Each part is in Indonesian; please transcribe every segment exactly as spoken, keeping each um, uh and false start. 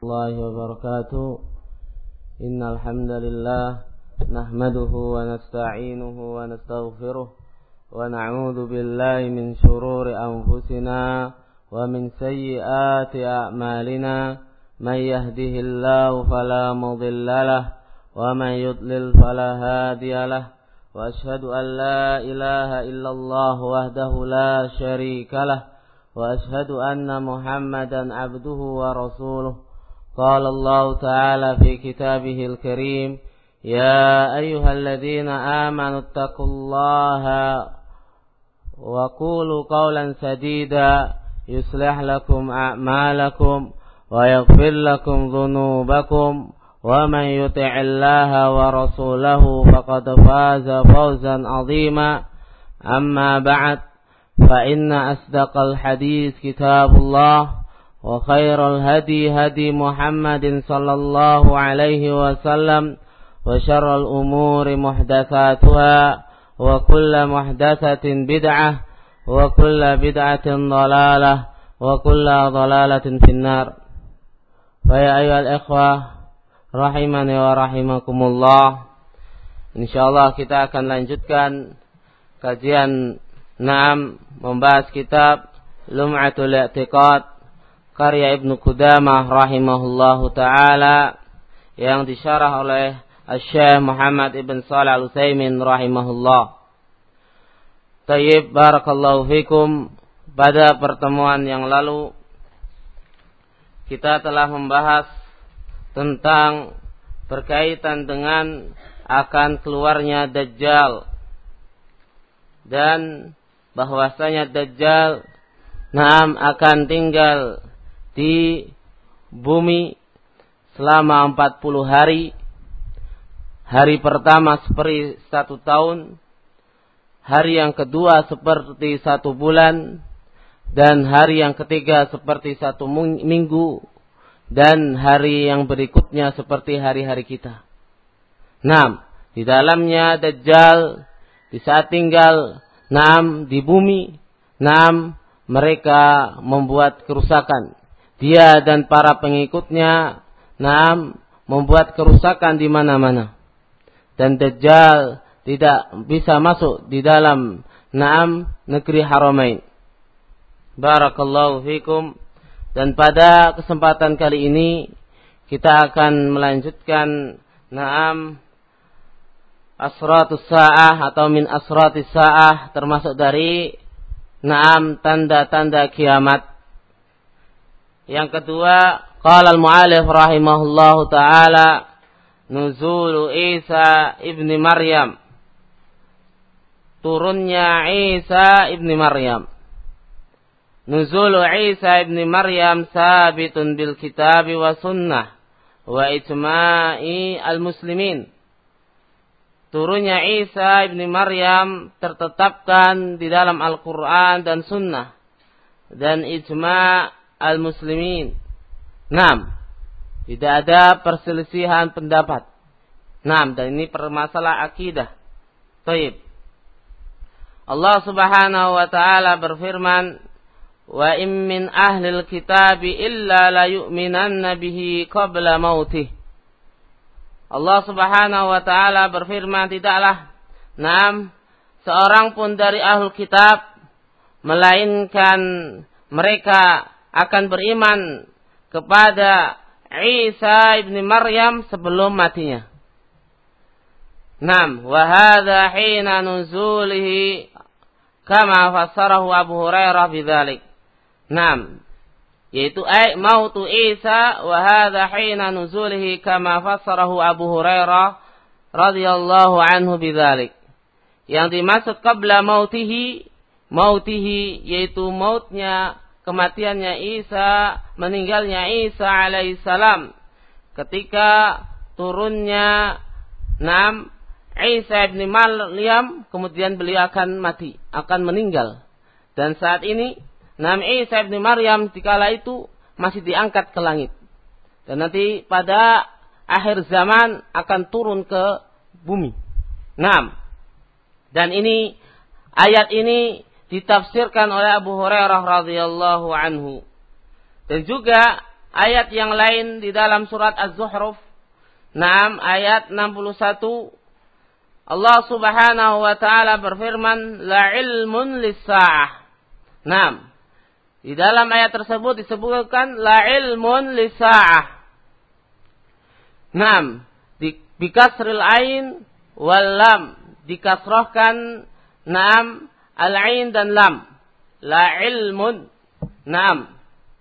الله وبركاته. إن الحمد لله نحمده ونستعينه ونستغفره ونعوذ بالله من شرور أنفسنا ومن سيئات أعمالنا. من يهده الله فلا مضل له ومن يضلل فلا هادي له. وأشهد أن لا إله إلا الله وحده لا شريك له وأشهد أن محمدا عبده ورسوله. قال الله تعالى في كتابه الكريم: يا أيها الذين آمنوا اتقوا الله وقولوا قولا سديدا يصلح لكم أعمالكم ويغفر لكم ذنوبكم ومن يطع الله ورسوله فقد فاز فوزا عظيما. أما بعد، فإن أصدق الحديث كتاب الله وخير الهدي هدي محمد صلى الله عليه وسلم وشر الأمور محدثاتها وكل محدثة بدعة وكل بدعة ضلالة وكل ضلالة في النار. فيا أيها الإخوة rahimani wa rahimakumullah, insyaallah kita akan lanjutkan kajian Naam membahas kitab Lum'atul I'tiqad karya Ibnu Qudamah rahimahullahu taala yang disyarah oleh Asy-Syaikh Muhammad ibn Shalih Al-Utsaimin rahimahullah. Tayyib, barakallahu fikum. Pada pertemuan yang lalu kita telah membahas tentang berkaitan dengan akan keluarnya Dajjal dan bahwasanya Dajjal naam akan tinggal di bumi selama empat puluh hari. Hari pertama seperti satu tahun, hari yang kedua seperti satu bulan, dan hari yang ketiga seperti satu minggu, dan hari yang berikutnya seperti hari-hari kita. Naam, di dalamnya Dajjal di saat tinggal naam di bumi, naam mereka membuat kerusakan. Dia dan para pengikutnya naam membuat kerusakan di mana-mana. Dan Dajjal tidak bisa masuk di dalam naam negeri Haramain. Barakallahu fikum. Dan pada kesempatan kali ini kita akan melanjutkan naam asratus sa'ah atau min asratis sa'ah, termasuk dari naam tanda-tanda kiamat. Yang kedua, qala al-mu'allif rahimahullahu taala nuzulu Isa ibni Maryam, turunnya Isa ibni Maryam. Nuzulu Isa ibn Maryam sabitun bil kitabi wa sunnah wa ijma'i al-muslimin. Turunnya Isa ibn Maryam tertetapkan di dalam Al-Quran dan sunnah dan ijma' al-muslimin. Naam, tidak ada perselisihan pendapat. Naam, dan ini permasalah akidah. Baik. Allah Subhanahu wa taala berfirman: wa in min ahlil kitabi illa la yu'minanna bihi qabla mautih. Allah Subhanahu wa taala berfirman, tidaklah naam seorang pun dari ahlul kitab melainkan mereka akan beriman kepada Isa ibn Maryam sebelum matinya. Naam, wa hadza hina nuzulihi kama fassarahu Abu Hurairah bidzalik. Naam, yaitu ay mautu Isa wa hadza hina nuzulihi kama fassarahu Abu Hurairah radhiyallahu anhu bidzalik. Yang dimaksud qabla mautihi, mautihi yaitu mautnya, kematiannya Isa, meninggalnya Isa alaihissalam ketika turunnya naam Isa ibn Maryam, kemudian beliau akan mati, akan meninggal. Dan saat ini naam Isa ibn Maryam dikala itu masih diangkat ke langit. Dan nanti pada akhir zaman akan turun ke bumi. Naam. Dan ini ayat ini ditafsirkan oleh Abu Hurairah radhiyallahu anhu. Dan juga ayat yang lain di dalam surat Az-Zuhruf, Naam ayat enam puluh satu, Allah Subhanahu wa taala berfirman, la ilmun lis-sa'ah. Naam. Di dalam ayat tersebut disebutkan la ilmun lis-sa'ah. Naam, di bikasril ain wal lam, dikasrahkan naam al-ain dan lam. La ilmun. Naam.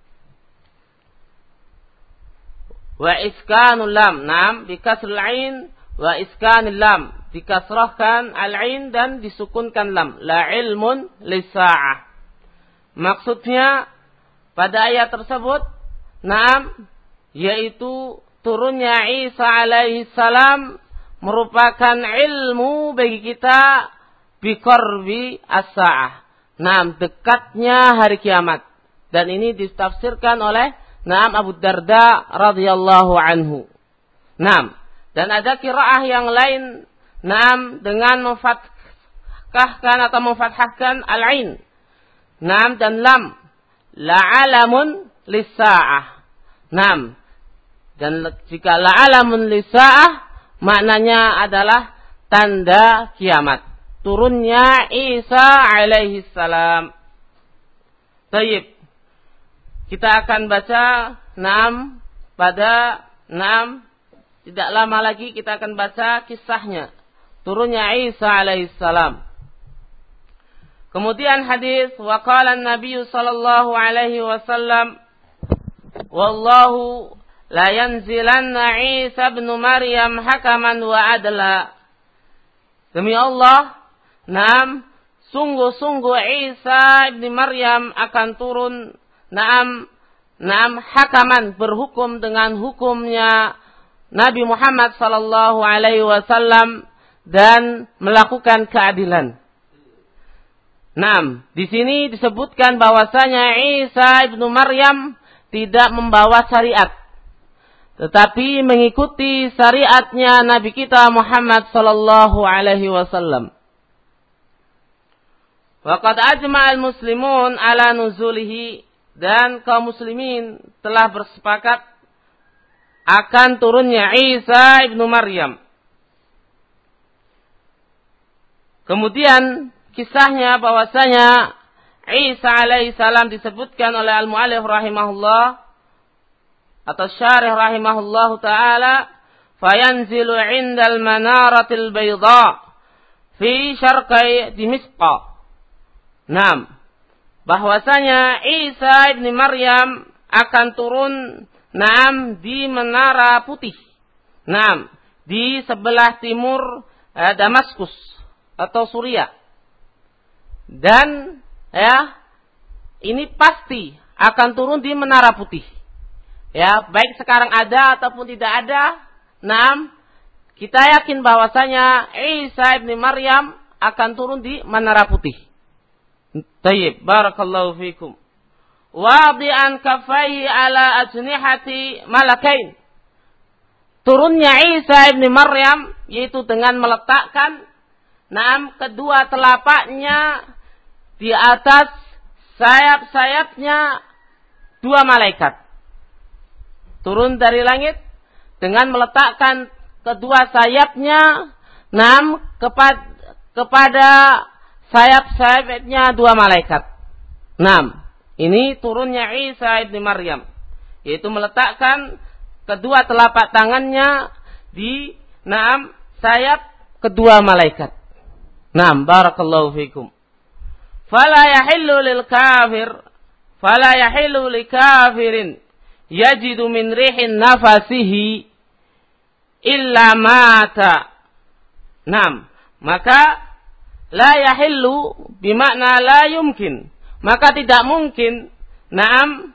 Wa iskanul lam, naam, bikasril ain wa iskanil lam, dikasrahkan al-ain dan disukunkan lam. La ilmun lis-sa'ah. Maksudnya pada ayat tersebut, naam, yaitu turunnya Isa alaihi salam merupakan ilmu bagi kita biqarbi as-sa'ah. Naam, dekatnya hari kiamat. Dan ini ditafsirkan oleh Naam Abu Darda radhiyallahu anhu. Naam. Dan ada qiraah yang lain, naam, dengan memfathahkan atau memfathahkan al-ain. Naam dan lam. La'alamun lis-sa'ah. Naam. Dan jika la'alamun lis-sa'ah maknanya adalah tanda kiamat. Turunnya Isa alaihi salam. Baik. Kita akan baca enam pada enam, tidak lama lagi kita akan baca kisahnya turunnya Isa alaihissalam. Kemudian hadis wa qala an-nabiy sallallahu alaihi wasallam wallahu la yanzilanna Isa ibn Maryam hakaman wa adla. Demi Allah, enam, sungguh-sungguh Isa ibn Maryam akan turun, Naam, naam hakaman, berhukum dengan hukumnya Nabi Muhammad sallallahu alaihi wasallam dan melakukan keadilan. Naam, di sini disebutkan bahwasanya Isa ibnu Maryam tidak membawa syariat, tetapi mengikuti syariatnya Nabi kita Muhammad sallallahu alaihi wasallam. Wa qad ajma'al muslimun ala nuzulihi, dan kaum muslimin telah bersepakat akan turunnya Isa ibnu Maryam. Kemudian kisahnya bahwasanya Isa alaihissalam disebutkan oleh al-mu'allif rahimahullah atau syarih rahimahullah ta'ala, fayanzilu indal manaratil bayda fi syarqai Dimishqa. Naam, bahwasanya Isa ibn Maryam akan turun, naam, di menara putih, naam, di sebelah timur eh, Damaskus atau Suriah. Dan ya, ini pasti akan turun di menara putih. Ya, baik sekarang ada ataupun tidak ada, naam, kita yakin bahwasanya Isa ibn Maryam akan turun di menara putih. Tayyib, barakallahu fikum. Wadi'an kafaihi ala ajnihati malakain. Turunnya Isa ibn Maryam yaitu dengan meletakkan naam kedua telapaknya di atas sayap-sayapnya dua malaikat. Turun dari langit dengan meletakkan kedua sayapnya naam kepada kepada sayap-sayapnya dua malaikat. Naam, ini turunnya Isa ibn Maryam, yaitu meletakkan kedua telapak tangannya di naam sayap kedua malaikat. Naam, barakallahu fikum. Fala yahillu lil kafir, fala yahillu li kafirin yajidu min rihin nafasihi illa mata. Naam, maka la yahillu bimakna la yumkin, maka tidak mungkin, naam,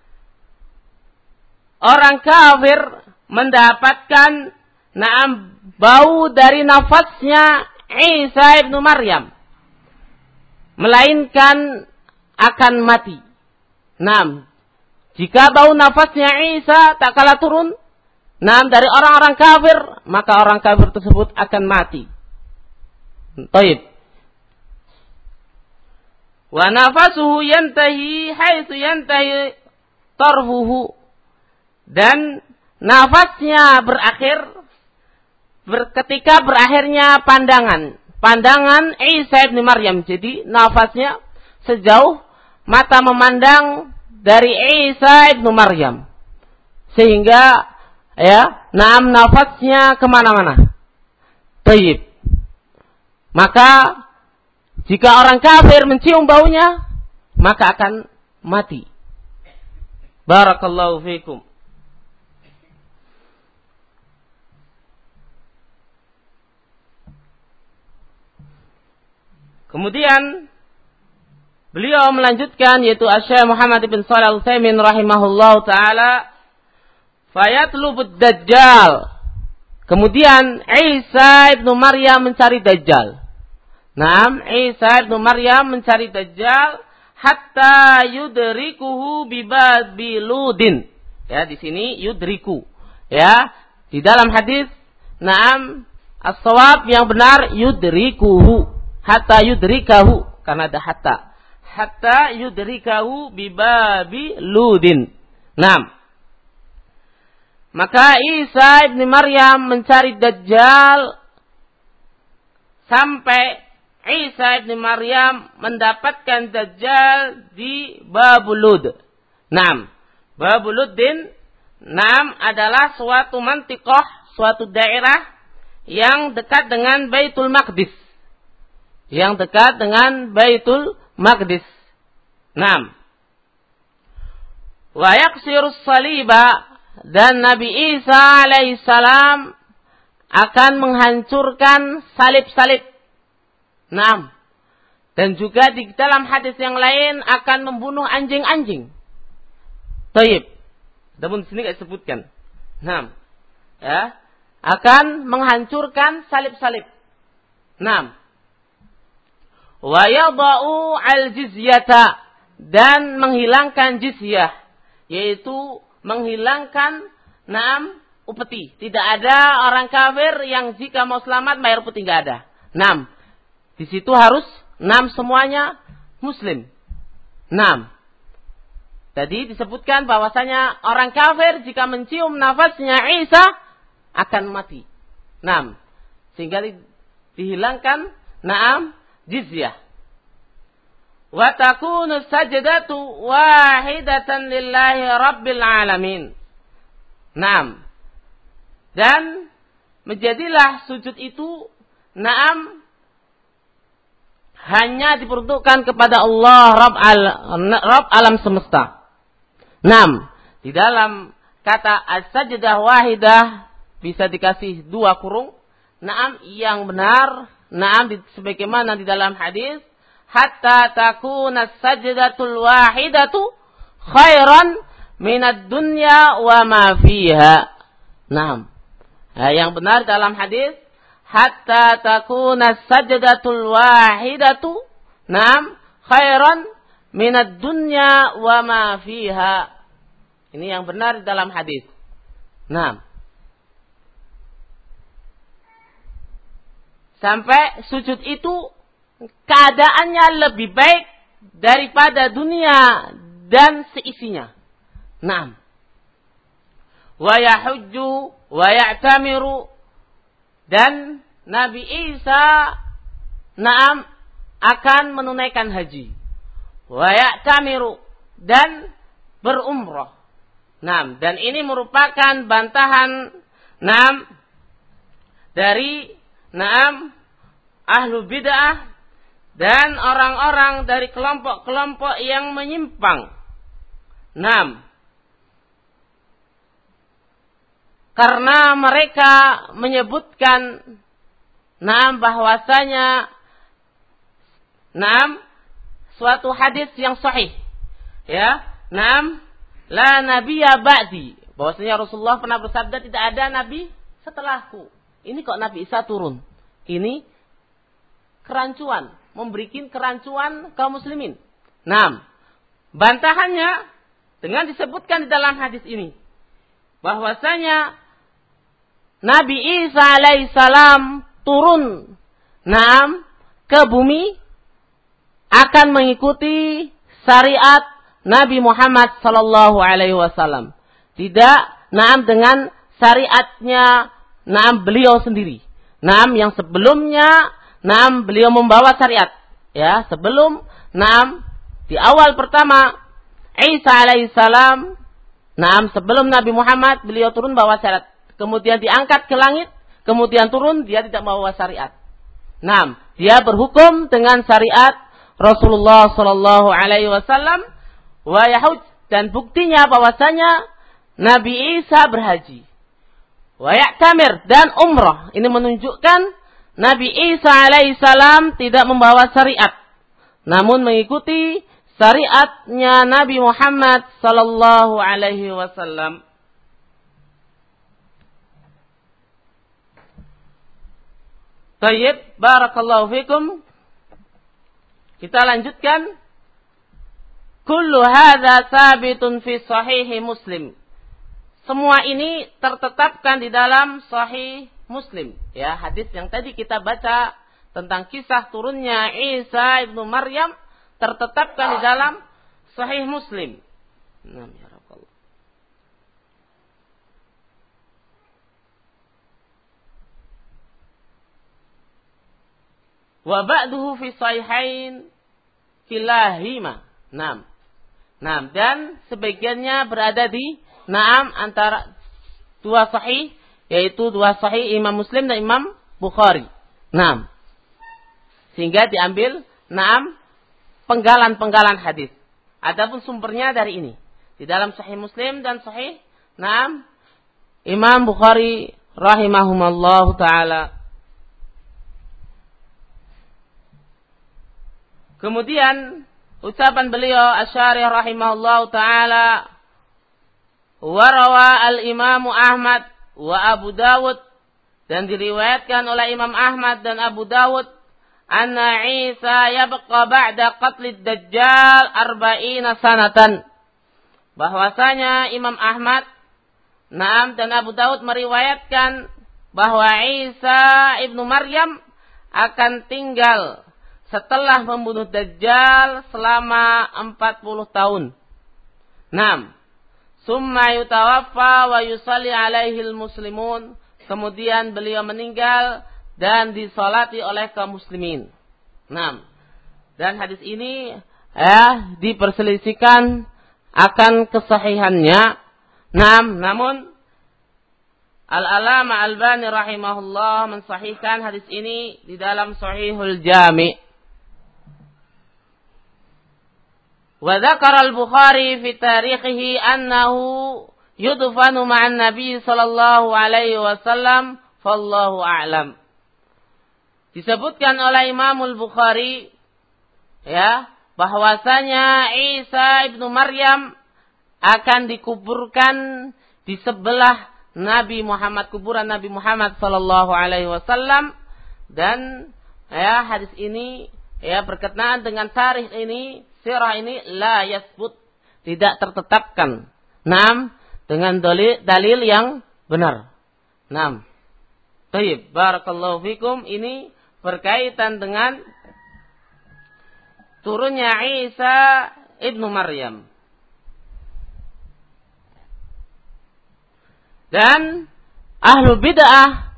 orang kafir mendapatkan naam bau dari nafasnya Isa ibnu Maryam, melainkan akan mati. Naam, jika bau nafasnya Isa tak kala turun, naam, dari orang-orang kafir, maka orang kafir tersebut akan mati. Taib. Wa nafasuhu yantahi haitsu yantahi tarfuhu. dan nafasnya berakhir ber, ketika berakhirnya pandangan pandangan Isa ibn Maryam. Jadi nafasnya sejauh mata memandang dari Isa ibn Maryam, sehingga ya, naam nafasnya kemana-mana. Tayyib. Maka jika orang kafir mencium baunya, maka akan mati. Barakallahu fiikum. Kemudian beliau melanjutkan, yaitu Asy-Syaikh Muhammad bin Shalih Al-Utsaimin rahimahullahu taala, fayatlubud dajjal. Kemudian Isa ibnu Maryam mencari Dajjal. Naam, Isa ibnu Maryam mencari Dajjal hatta yudrikuhu bibabiludin. Ya, di sini yudriku. Ya, di dalam hadis, naam, as-shawab yang benar yudrikuhu, hatta yudrikahu, karena ada hatta. Hatta yudrikahu bibabiludin. Naam. Maka Isa ibn Maryam mencari Dajjal sampai Isa ibn Maryam mendapatkan Dajjal di Babulud. Naam. Babuluddin, naam, adalah suatu mantiqah, suatu daerah yang dekat dengan Baitul Maqdis. Yang dekat dengan Baitul Maqdis. Naam. Wa yaksirus saliba, dan Nabi Isa alaihissalam akan menghancurkan salib-salib. Naam. Dan juga di dalam hadis yang lain akan membunuh anjing-anjing. Taib. Namun di sini tidak disebutkan. Naam. Ya, akan menghancurkan salib-salib. Naam. Wa yada'u al-jizyata, dan menghilangkan jizyah, yaitu menghilangkan naam upeti. Tidak ada orang kafir yang jika mau selamat bayar upeti, enggak ada. Naam. Di situ harus naam semuanya muslim. Naam. Tadi disebutkan bahwasanya orang kafir jika mencium nafasnya Isa akan mati. Naam. Sehingga di, dihilangkan naam jizyah. Wa takunu sajdatu wahidatan lillahi rabbil alamin. Naam. Dan menjadilah sujud itu naam hanya diperuntukkan kepada Allah Rabb, al, Rabb alam semesta. Naam. Di dalam kata as-sajdah wahidah bisa dikasih dua kurung. Naam, yang benar, naam, sebagaimana di dalam hadis, hatta takuna sajdatul wahidatu khairan minad dunya wa ma fiha. Naam. Nah, yang benar dalam hadis, hatta takuna sajdatul wahidatu, naam, khairan minad dunya wa ma fiha. Ini yang benar dalam hadis. Naam. Sampai sujud itu keadaannya lebih baik daripada dunia dan seisinya. Naam. Wa yahujju wa ya'tamiru, dan Nabi Isa naam akan menunaikan haji. Wa ya'tamiru, dan berumrah. Naam, dan ini merupakan bantahan naam dari naam ahlu bid'ah dan orang-orang dari kelompok-kelompok yang menyimpang. Naam. Karena mereka menyebutkan naam bahwasanya naam suatu hadis yang sahih. Ya, naam la nabiyya ba'di. Bahwasanya Rasulullah pernah bersabda tidak ada nabi setelahku. Ini kok Nabi Isa turun. Ini kerancuan, memberikan kerancuan kaum muslimin. Naam. Bantahannya dengan disebutkan di dalam hadis ini bahwasanya Nabi Isa alaihissalam turun naam ke bumi akan mengikuti syariat Nabi Muhammad sallallahu alaihi wasallam. Tidak naam dengan syariatnya naam beliau sendiri. Naam yang sebelumnya naam beliau membawa syariat. Ya, sebelum naam di awal pertama Isa alaihissalam, naam sebelum Nabi Muhammad beliau turun bawa syariat. Kemudian diangkat ke langit, kemudian turun dia tidak membawa syariat. Naam, dia berhukum dengan syariat Rasulullah sallallahu alaihi wasallam wa yahuj, dan buktinya bahwasanya Nabi Isa berhaji. Wa ya'tamir, dan umrah. Ini menunjukkan Nabi Isa alaihissalam tidak membawa syariat, namun mengikuti syariatnya Nabi Muhammad sallallahu alaihi wasallam. Tayyib, barakallahu fikum. Kita lanjutkan. Kullu hadza sabitun fi sahihi Muslim. Semua ini tertetapkan di dalam Sahih Muslim. Ya, hadis yang tadi kita baca tentang kisah turunnya Isa ibnu Maryam tertetapkan di dalam Sahih Muslim. Nah, ya Rabbal. Wa ba'duhu fi sahihain kilahima. Naam. Naam, dan sebagiannya berada di naam antara dua sahih, yaitu dua sahih Imam Muslim dan Imam Bukhari. Naam. Sehingga diambil naam penggalan-penggalan hadis. Adapun sumbernya dari ini di dalam Sahih Muslim dan Sahih naam Imam Bukhari rahimahumallahu taala. Kemudian ucapan beliau Asy-Syarih rahimahullahu taala, warawa al-Imam Ahmad wa Abu Dawud, dan diriwayatkan oleh Imam Ahmad dan Abu Dawud, anna Isa yabqa ba'da qatlid Dajjal arba'ina sanatan. Bahwasanya Imam Ahmad, Naam, dan Abu Dawud meriwayatkan bahwa Isa ibnu Maryam akan tinggal setelah membunuh Dajjal selama empat puluh tahun. Naam. Summa yutawaffa wa yusalli alaihil muslimun. Kemudian beliau meninggal dan disolati oleh kaum muslimin. Naam. Dan hadis ini ya diperselisihkan akan kesahihannya. Naam, namun Al-Alama Albani rahimahullah mensahihkan hadis ini di dalam Sahihul Jami'. Wa dzakara al-Bukhari fi tarikhihi annahu yudfanu ma'an Nabi sallallahu alaihi wasallam, fallahu a'lam. Disebutkan oleh Imam Al-Bukhari ya bahwasanya Isa ibnu Maryam akan dikuburkan di sebelah Nabi Muhammad, kuburan Nabi Muhammad sallallahu alaihi wasallam, dan ya hadis ini ya berkenaan dengan tarikh ini, sirah ini la yasbut, tidak tertetapkan. Naam, dengan dalil, dalil yang benar. Naam. Baik, barakallahu fikum. Ini berkaitan dengan turunnya Isa ibnu Maryam. Dan ahlu bid'ah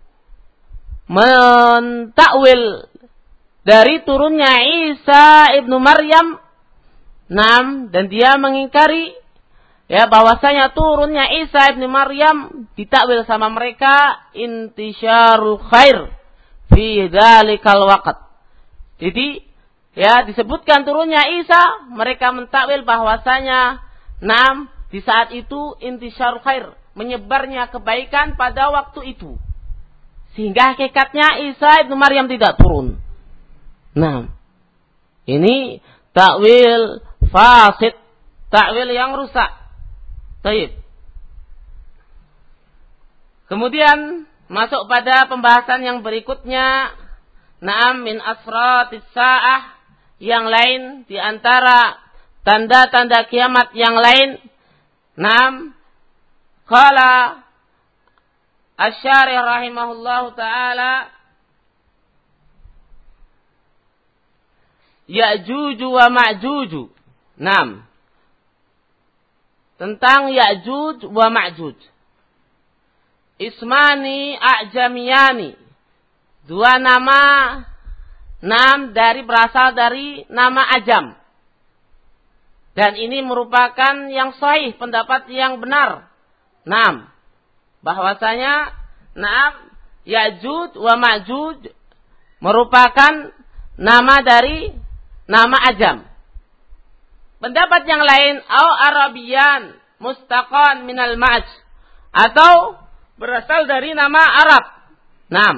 mentakwil dari turunnya Isa ibnu Maryam. Naam, dan dia mengingkari ya bahwasanya turunnya Isa ibnu Maryam ditakwil sama mereka intisyarul khair fi dzalikal waqt. Jadi ya disebutkan turunnya Isa, mereka mentakwil bahwasanya naam di saat itu intisyarul khair, menyebarnya kebaikan pada waktu itu. Sehingga hakikatnya Isa ibnu Maryam tidak turun. Nah, ini takwil fasid, takwil yang rusak. Baik. Kemudian masuk pada pembahasan yang berikutnya. Naam, min asratis sa'ah, yang lain di antara tanda-tanda kiamat yang lain. Naam, qala Asy-Syarih rahimahullahu taala, Ya'juj wa Ma'juj. Naam. Tentang Ya'juj wa Ma'juj. ismani a'jamiyani. Dua nama nam dari berasal dari nama ajam. Dan ini merupakan yang sahih, pendapat yang benar. Nam. Bahwasanya nam Ya'juj wa Ma'juj merupakan nama dari nama ajam. Pendapat yang lain, au Arabiyan mustaqan minal ma'j, atau berasal dari nama Arab. Nam.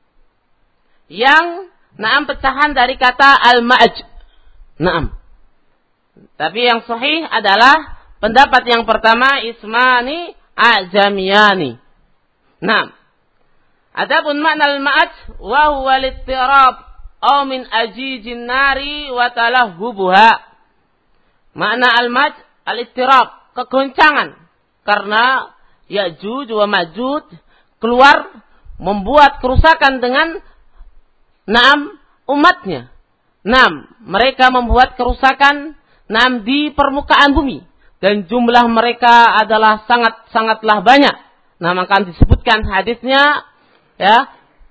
Yang naam pecahan dari kata al-ma'j. Naam. Tapi yang sahih adalah pendapat yang pertama, ismani a'jamiyani. Naam. Adapun makna al-ma'j wa huwa al-ittirab aw min ajijin nari wa talahhubuha. Makna al-ma'j al-ittirab, kegoncangan, karena Ya'juj wa Ma'juj keluar membuat kerusakan dengan naam umatnya. Naam, mereka membuat kerusakan naam di permukaan bumi, dan jumlah mereka adalah sangat-sangatlah banyak. Nah, maka disebutkan hadisnya, ya.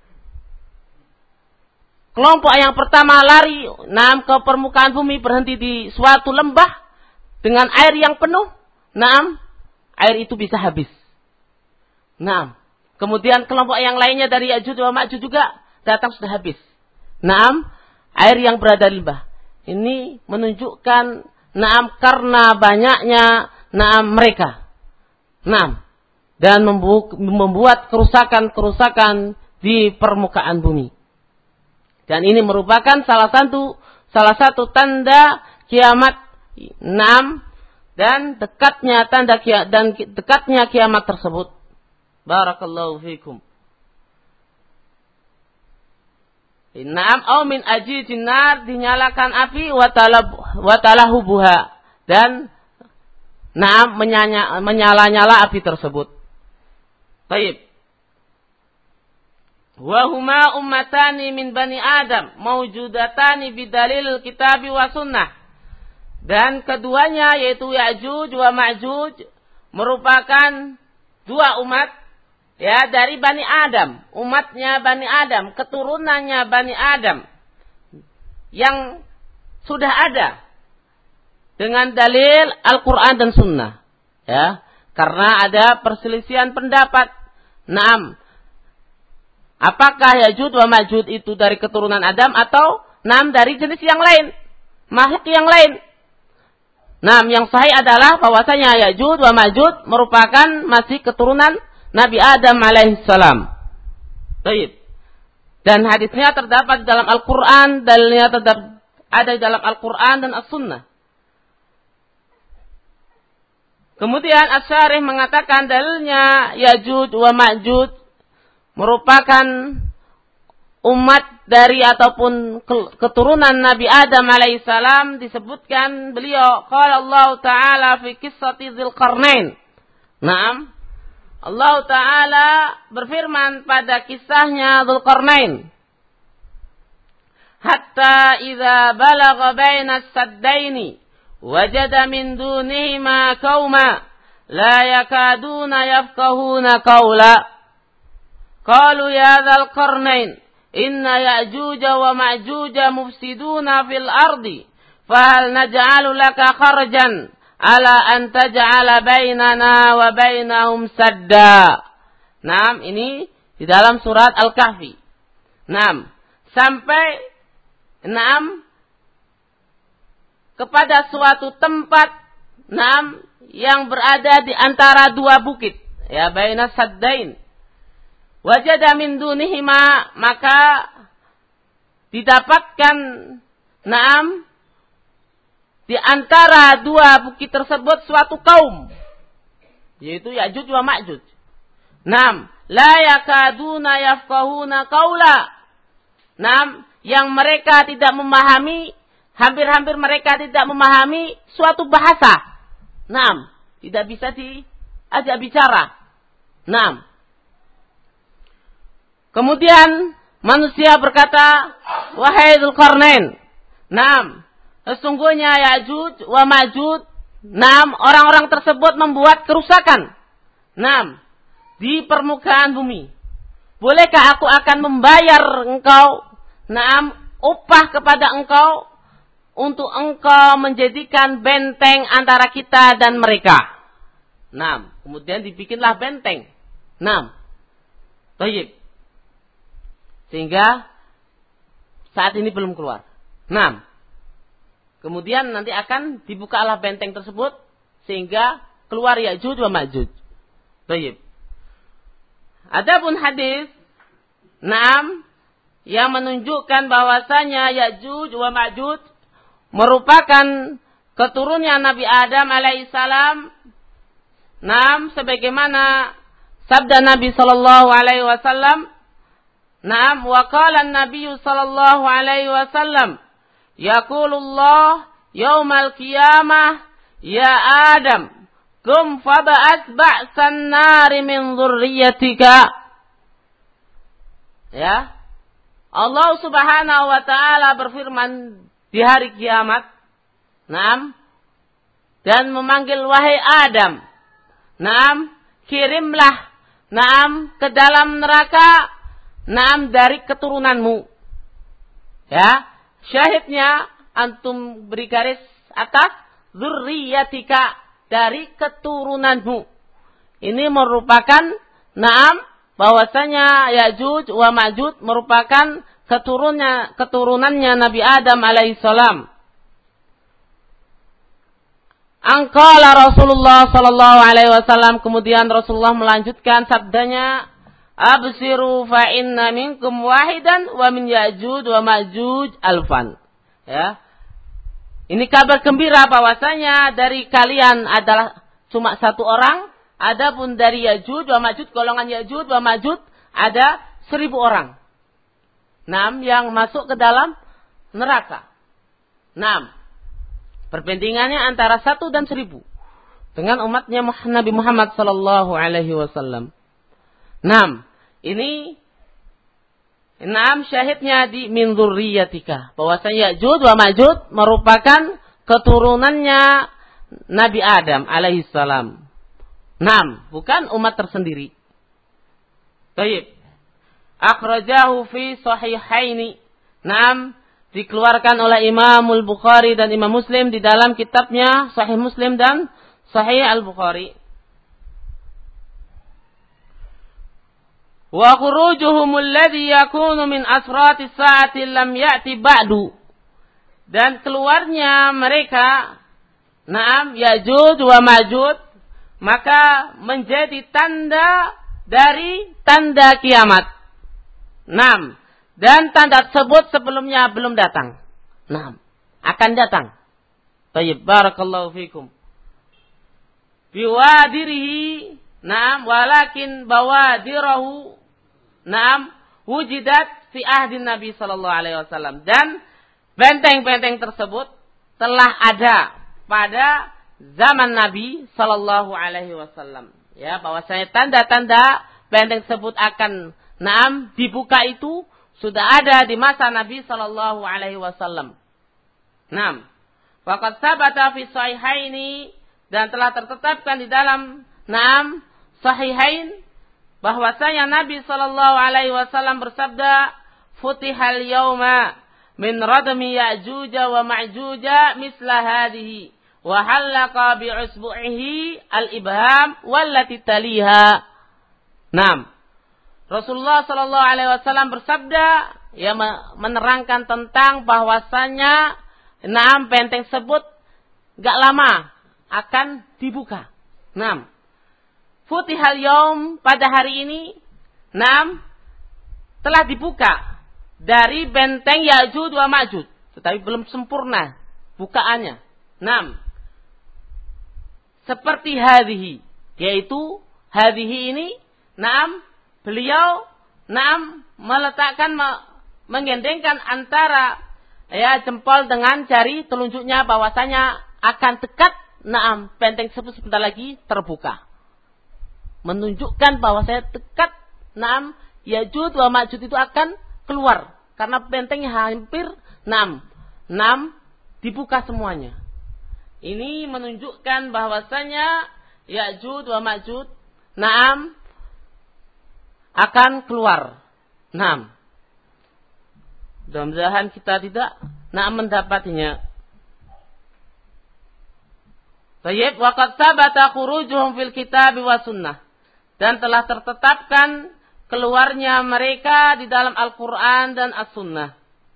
Kelompok yang pertama lari naam ke permukaan bumi, berhenti di suatu lembah dengan air yang penuh. Naam, air itu bisa habis. Naam. Kemudian kelompok yang lainnya dari Ya'juj wa Ma'juj juga datang sudah habis. Naam, air yang berada di lembah. Ini menunjukkan naam karena banyaknya naam mereka. Naam. Dan membuat kerusakan-kerusakan di permukaan bumi. Dan ini merupakan salah satu salah satu tanda kiamat. Naam, dan dekatnya tanda kiamat dan dekatnya kiamat tersebut. Barakallahu fikum. Naam, au min ajijin nar, dinyalakan api wa talahubuha, dan naam menyala-nyala api tersebut. Baik. Wa huma ummatani min bani Adam mawjudatani bidalil kitabi wa sunnah. Dan keduanya yaitu Ya'juj wa Ma'juj merupakan dua umat, ya, dari Bani Adam, umatnya Bani Adam, keturunannya Bani Adam yang sudah ada dengan dalil Al-Quran dan Sunnah, ya, karena ada perselisihan pendapat. Naam, apakah Ya'juj wa Ma'juj itu dari keturunan Adam atau naam dari jenis yang lain, makhluk yang lain? Naam, yang sahih adalah bahwasanya Ya'juj wa Ma'juj merupakan masih keturunan Nabi Adam alaihissalam. Baik. Dan hadisnya terdapat dalam Al-Quran, dalilnya terdapat ada dalam Al-Quran dan As-Sunnah. Kemudian Asy-Syarih mengatakan dalilnya Ya'juj wa Ma'juj merupakan umat dari ataupun keturunan Nabi Adam alaihissalam. Disebutkan beliau, qala Allah Ta'ala fi qissati Dzulqarnain. Naam. Allah Ta'ala berfirman pada kisahnya Dzulqarnain. Hatta idza balagha baina as-saddaini wajada min dunihima qauma la yakaduna yafqahuna qawla. Qalu ya Dzulqarnain inna Ya'juja wa Ma'juja mufsiduna fil ardi fahal naj'alu laka kharjan ala an taj'ala bainana wa bainahum sadda. Naam, ini di dalam surat Al-Kahfi. Naam, sampai naam kepada suatu tempat naam yang berada di antara dua bukit, ya, baina saddain. Wajada min dunihima, maka didapatkan naam di antara dua bukit tersebut suatu kaum, yaitu Ya'juj wa Ma'juj. Naam, la yakaduna yafqahuna qaula. Naam, yang mereka tidak memahami, hampir-hampir mereka tidak memahami suatu bahasa. Naam, tidak bisa diajak bicara. Naam. Kemudian manusia berkata, wahai Dzulqarnain, naam, sesungguhnya Ya'juj wa Ma'juj, naam, orang-orang tersebut membuat kerusakan, naam, di permukaan bumi. Bolehkah aku akan membayar engkau, naam, upah kepada engkau untuk engkau menjadikan benteng antara kita dan mereka. Naam, kemudian dibikinlah benteng. Naam. Baik. Sehingga saat ini belum keluar. Naam. Kemudian nanti akan dibukalah benteng tersebut sehingga keluar Ya'juj wa Ma'juj. Baik. Adapun hadis, naam, yang menunjukkan bahwasanya Ya'juj wa Ma'juj merupakan keturunan Nabi Adam alaihissalam. Naam, sebagaimana sabda Nabi sallallahu alaihi wasallam, naam, wa qala an-nabiy sallallahu alaihi wasallam, yaqulullah yaumal qiyamah ya Adam kum faba'at ba'san nari min dzurriyyatika. Ya. Allah Subhanahu wa taala berfirman di hari kiamat, naam, dan memanggil wahai Adam, naam, kirimlah, naam, ke dalam neraka, naam, dari keturunanmu. Ya, syahidnya antum beri garis atas dzurriyyatika, dari keturunanmu. Ini merupakan, naam, bahwasanya Ya'juj wa Ma'juj merupakan keturunannya keturunannya Nabi Adam alaihissalam. Angkala Rasulullah sallallahu alaihi wasallam, kemudian Rasulullah melanjutkan sabdanya, absiru fa inna minkum wahidan wa min Ya'juj wa Ma'juj alfan. Ya. Ini kabar gembira bahwasanya dari kalian adalah cuma satu orang, adapun dari Ya'juj wa Ma'juj, golongan Ya'juj wa Ma'juj ada seribu orang. Enam yang masuk ke dalam neraka. Enam. Perbandingannya antara satu dan seribu dengan umatnya Nabi Muhammad sallallahu alaihi wasallam. Enam. Ini enam syahidnya di min dzurriyyatika, bahwasanya Ya'juj wa Ma'juj merupakan keturunannya Nabi Adam alaihissalam. Enam, bukan umat tersendiri. Baik. Akhrajahu fi sahihaini. Enam, dikeluarkan oleh Imam Al-Bukhari dan Imam Muslim di dalam kitabnya Sahih Muslim dan Sahih Al-Bukhari. Wa khurujuhum alladhi yakunu min asrati sa'ati lam ya'ti ba'du. Dan keluarnya mereka, naam, Ya'juj wa Ma'juj, maka menjadi tanda dari tanda kiamat. Naam. Dan tanda tersebut sebelumnya belum datang. Naam. Akan datang. Baik, barakallahu fikum. Biwadirihi, naam, walakin bawadirahu, naam, wujidat fi ahdin Nabi sallallahu alaihi wasallam. Dan benteng-benteng tersebut telah ada pada zaman Nabi sallallahu alaihi wasallam. Ya, bahwasanya tanda-tanda benteng tersebut akan, naam, dibuka itu sudah ada di masa Nabi sallallahu alaihi wasallam. Naam. Faqad sabata fi sahihaini, dan telah tertetapkan di dalam, naam, sahihain, bahwasanya Nabi sallallahu alaihi wasallam bersabda, futihal yauma min radmi Ya'juj wa Ma'juj misla hadhihi wa halaqa bi usbu'ihi al-ibham wallati taliha. Naam. Rasulullah sallallahu alaihi wasallam bersabda, ya, menerangkan tentang bahwasanya, naam, benteng tersebut enggak lama akan dibuka. Naam. Futihal yaum, pada hari ini, naam, telah dibuka dari benteng Ya'juj wa Ma'juj, tetapi belum sempurna bukaannya. Naam. Seperti hadhihi, yaitu hadhihi ini, naam, beliau, naam, meletakkan, menggendengkan antara, ya, jempol dengan jari telunjuknya, bahwasanya akan dekat, naam, benteng tersebut sebentar lagi terbuka. Menunjukkan bahwa saya dekat, naam, Ya'juj wa Ma'juj itu akan keluar. Karena bentengnya hampir, naam, naam, dibuka semuanya. Ini menunjukkan bahwasanya Ya'juj wa Ma'juj, naam, akan keluar. Naam. Mudah-mudahan kita tidak nak mendapatinya. Baik, waqad sabata khurujuhum fil kitab wa sunnah. Dan telah tertetapkan keluarnya mereka di dalam Al-Qur'an dan As-Sunnah.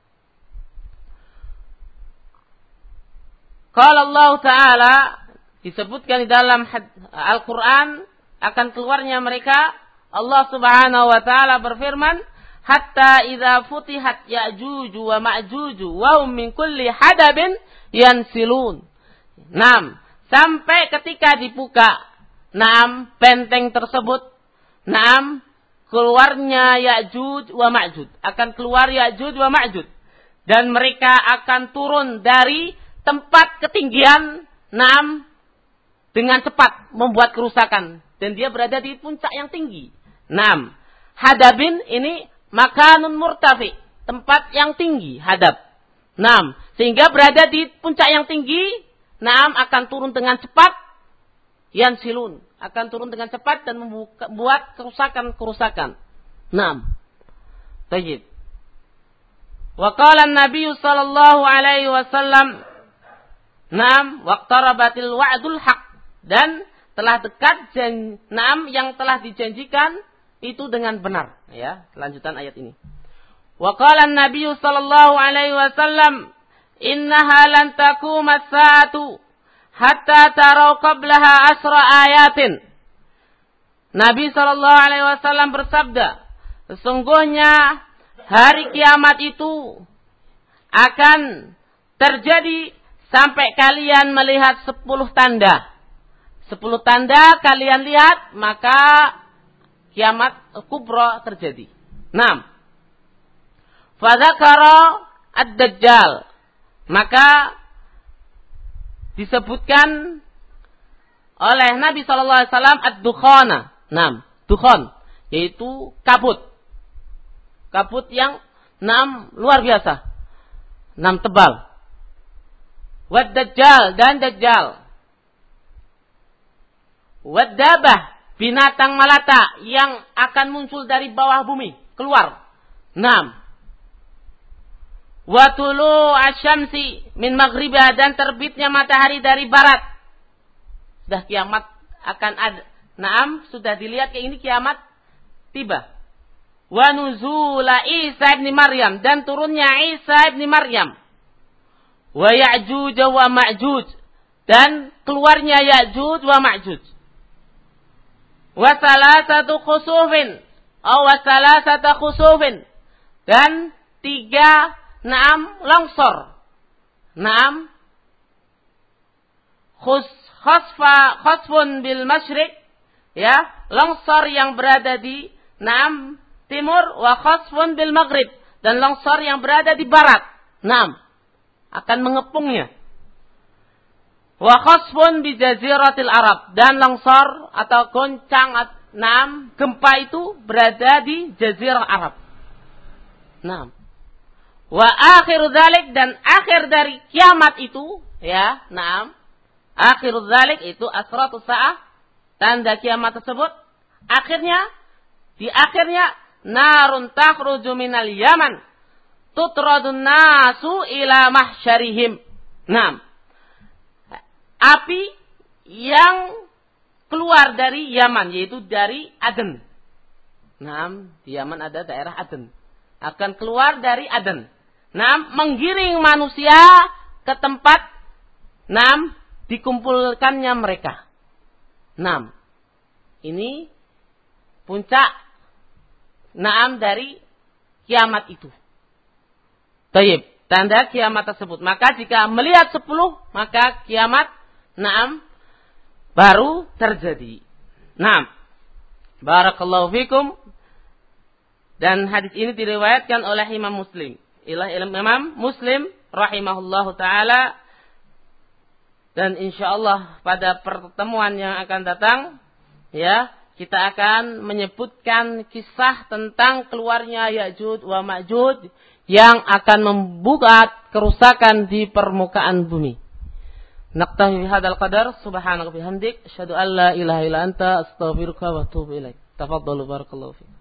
Qala Allah Ta'ala, disebutkan di dalam Al-Qur'an akan keluarnya mereka, Allah Subhanahu wa taala berfirman, hatta idza futihat Ya'juj wa Ma'juj wa hum min kulli hadabin yansilun. Naam, sampai ketika dibuka naam benteng tersebut, naam keluarnya Ya'juj wa Ma'juj, akan keluar Ya'juj wa Ma'juj, dan mereka akan turun dari tempat ketinggian naam dengan cepat membuat kerusakan, dan dia berada di puncak yang tinggi. Naam, hadabin ini makanun murtafi, tempat yang tinggi, hadab. Naam, sehingga berada di puncak yang tinggi, naam akan turun dengan cepat, yansilun, akan turun dengan cepat dan membuat kerusakan-kerusakan. Naam. Tayyib. Wa qala an-nabiy sallallahu alaihi wasallam, naam, waqtarabatil wa'dul haq, dan telah dekat jan, naam yang telah dijanjikan itu dengan benar, ya. Lanjutan ayat ini. Wa qala an-nabiy sallallahu alaihi wasallam, innaha lan taquma as-saatu hatta tarau qablaha asra ayatin. Nabi sallallahu alaihi wasallam bersabda, sesungguhnya hari kiamat itu akan terjadi sampai kalian melihat sepuluh tanda. Sepuluh tanda kalian lihat, maka kiamat kubra terjadi. Naam. Fadzakara ad-dajjal. Maka disebutkan oleh Nabi sallallahu alaihi wasallam ad-dukhana. Naam, dukhan, yaitu kabut. Kabut yang naam luar biasa. Naam tebal. Wad-dajjal, dan dajjal. Wad-dabah, binatang melata yang akan muncul dari bawah bumi, keluar. Naam. Wa tulu asy-syamsi min maghribah, dan terbitnya matahari dari barat. Sudah kiamat akan ada. Naam, sudah dilihat kayak ini kiamat tiba. Wa nuzula Isa ibn Maryam, dan turunnya Isa ibn Maryam. Wa Ya'juj wa Ma'juj, dan keluarnya Ya'juj wa Ma'juj. Wa salasatu khusufin, aw wa salasata khusufin, dan tiga naam longsor. Naam khus khasfa khasfun bil masyriq, ya, longsor yang berada di naam timur, wa khasfun bil maghrib, dan longsor yang berada di barat. Naam akan mengepungnya. Wa khasfun bi jaziratil Arab, dan longsor atau goncang naam gempa itu berada di jazirah Arab. Naam. Wa akhir dzalik, dan akhir dari kiamat itu, ya, naam, akhir dzalik itu asratus saah, tanda kiamat tersebut, akhirnya di akhirnya narun takhruju minal Yaman tutradun nasu ila mahsyarihim. Naam. Api yang keluar dari Yaman, yaitu dari Aden. Naam, di Yaman ada daerah Aden. Akan keluar dari Aden. Naam, menggiring manusia ke tempat naam dikumpulkannya mereka. Naam. Ini puncak naam dari kiamat itu. Tayyib, tanda kiamat tersebut. Maka jika melihat sepuluh, maka kiamat naam baru terjadi. Naam. Barakallahu fikum. Dan hadis ini diriwayatkan oleh Imam Muslim. Ilah Imam Muslim rahimahullahu taala. Dan insyaallah pada pertemuan yang akan datang, ya, kita akan menyebutkan kisah tentang keluarnya Ya'juj wa Ma'juj yang akan membuat kerusakan di permukaan bumi. Naqtahi hadzal qadar, subhanaka bihamdik, asyhadu an la ilaha illa anta, astaghfiruka wa atubu ilaik. Tafadhalu barakallahu fiik.